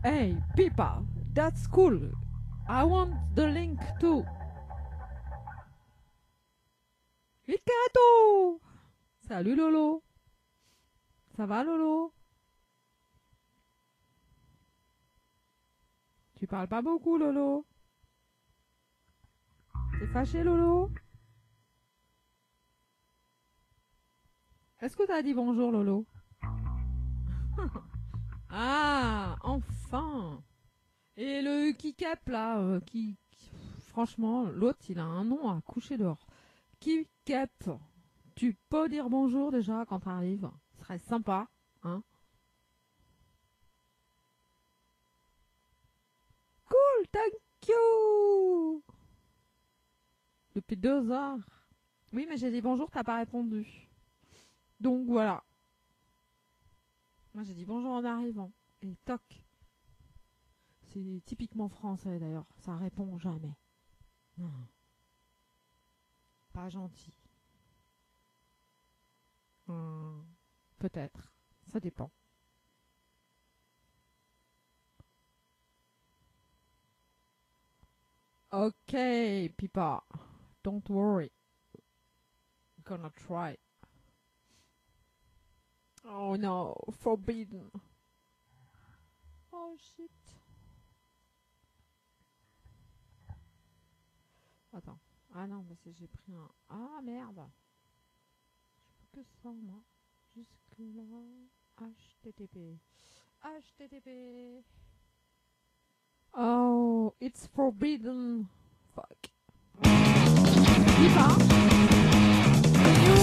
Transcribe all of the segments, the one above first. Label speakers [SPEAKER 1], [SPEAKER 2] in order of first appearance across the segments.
[SPEAKER 1] Hey, Pipa, that's cool. I want the link too. Ricardo! Salut Lolo. Ça va Lolo? Tu parles pas beaucoup Lolo. T'es fâché Lolo? Est-ce que t'as dit bonjour Lolo? Ah, enfin. Et le Kikep là, franchement, l'autre il a un nom à coucher dehors. Kikep, tu peux dire bonjour déjà quand t'arrives? Ce serait sympa, hein? Cool, thank you. Depuis 2 heures. Oui, mais j'ai dit bonjour, t'as pas répondu. Donc voilà. Moi j'ai dit bonjour en arrivant. Et toc. C'est typiquement français d'ailleurs. Ça répond jamais. Non. Pas gentil. Peut-être. Ça dépend. Ok, Pipa. Don't worry. Gonna try. Oh no, forbidden. Oh shit. Attends. Ah non, mais j'ai pris un... Ah merde. Je peux que ça, moi. Jusque là. HTTP. HTTP. Oh, it's forbidden. Fuck. Pipa. Can you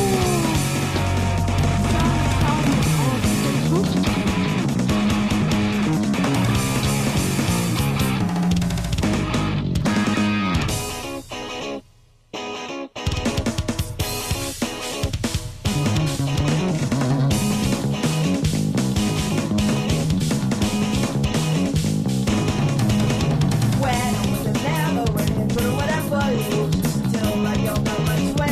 [SPEAKER 1] sound on Facebook?
[SPEAKER 2] When I was a never running through what I was, just until I got my 20.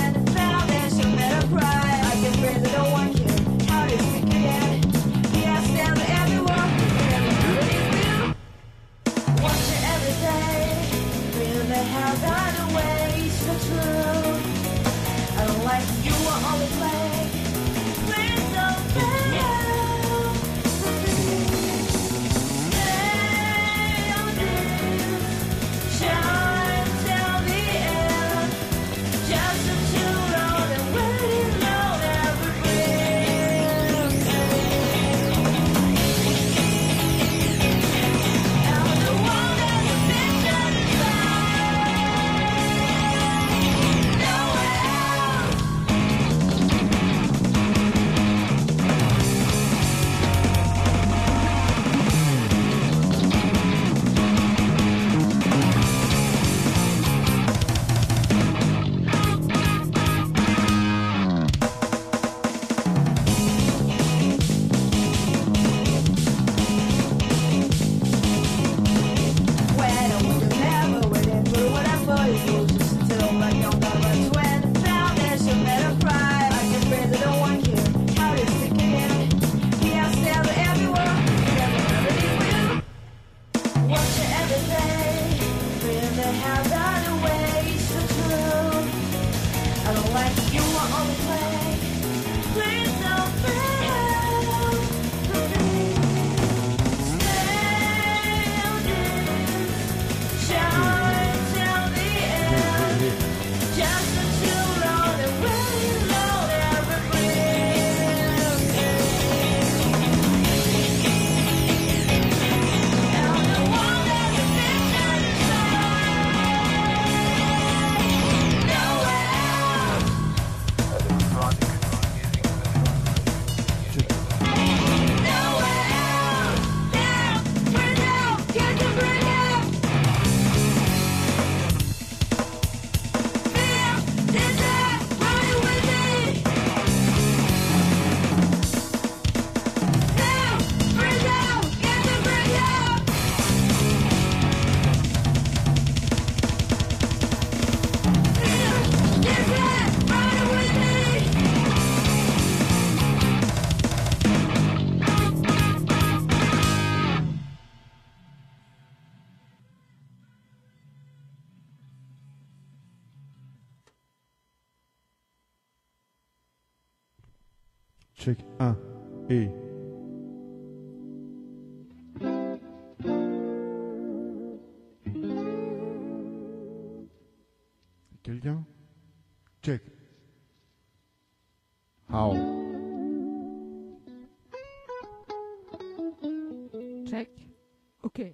[SPEAKER 2] Check 1 et quelqu'un? Check. How?
[SPEAKER 1] Check. Ok.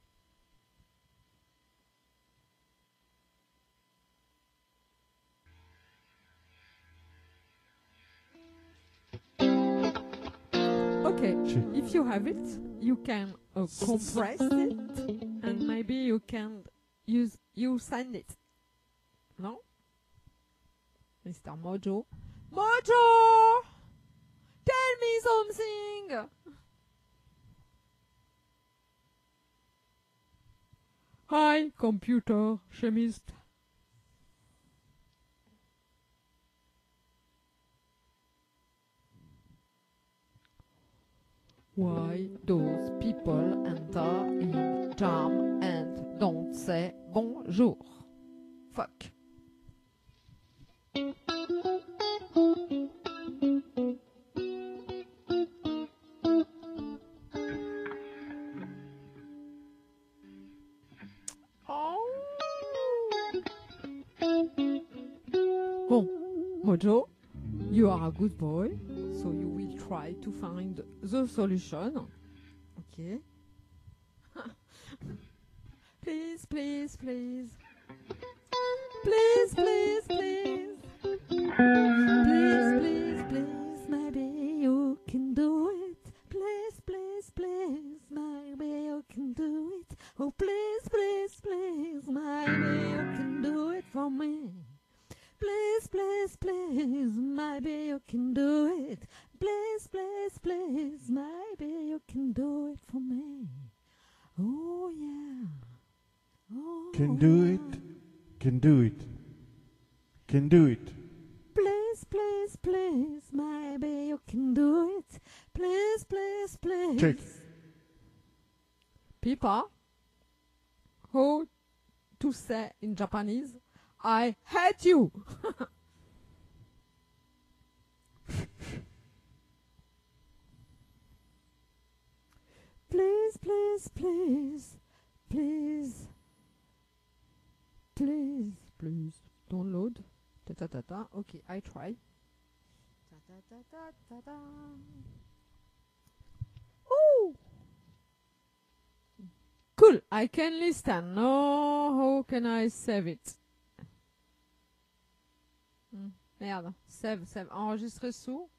[SPEAKER 1] Okay,
[SPEAKER 2] Check.
[SPEAKER 1] if you have it, you can compress it, and maybe you can you send it. No, Mr. Mojo. Mojo, tell me something. Hi, computer chemist. Why those people enter in jam and don't say bonjour? Fuck. Bon, Mojo, you are a good boy, so you will try to find the solution. Okay. Please, please, please. Please, please, please. Please, please, please, maybe you can do it. Please, please, please, maybe you can do it. Oh, please, please, please, maybe you can do it for me. Please, please, please, maybe you can do it. Please, please, please, maybe you can do it for me. Oh, yeah. Oh,
[SPEAKER 2] Can do
[SPEAKER 1] yeah.
[SPEAKER 2] it. Can do it. Can do it.
[SPEAKER 1] Please, please, please, maybe you can do it. Please, please, please.
[SPEAKER 2] Check.
[SPEAKER 1] Pipa, how to say in Japanese, I hate you. Please, please, please, please, please, please, download. Ta ta ta ta. Okay, I try. Ta ta ta ta ta ta. Ooh. Cool, I can listen. No, how can I save it? Merde, save, enregistrer sous.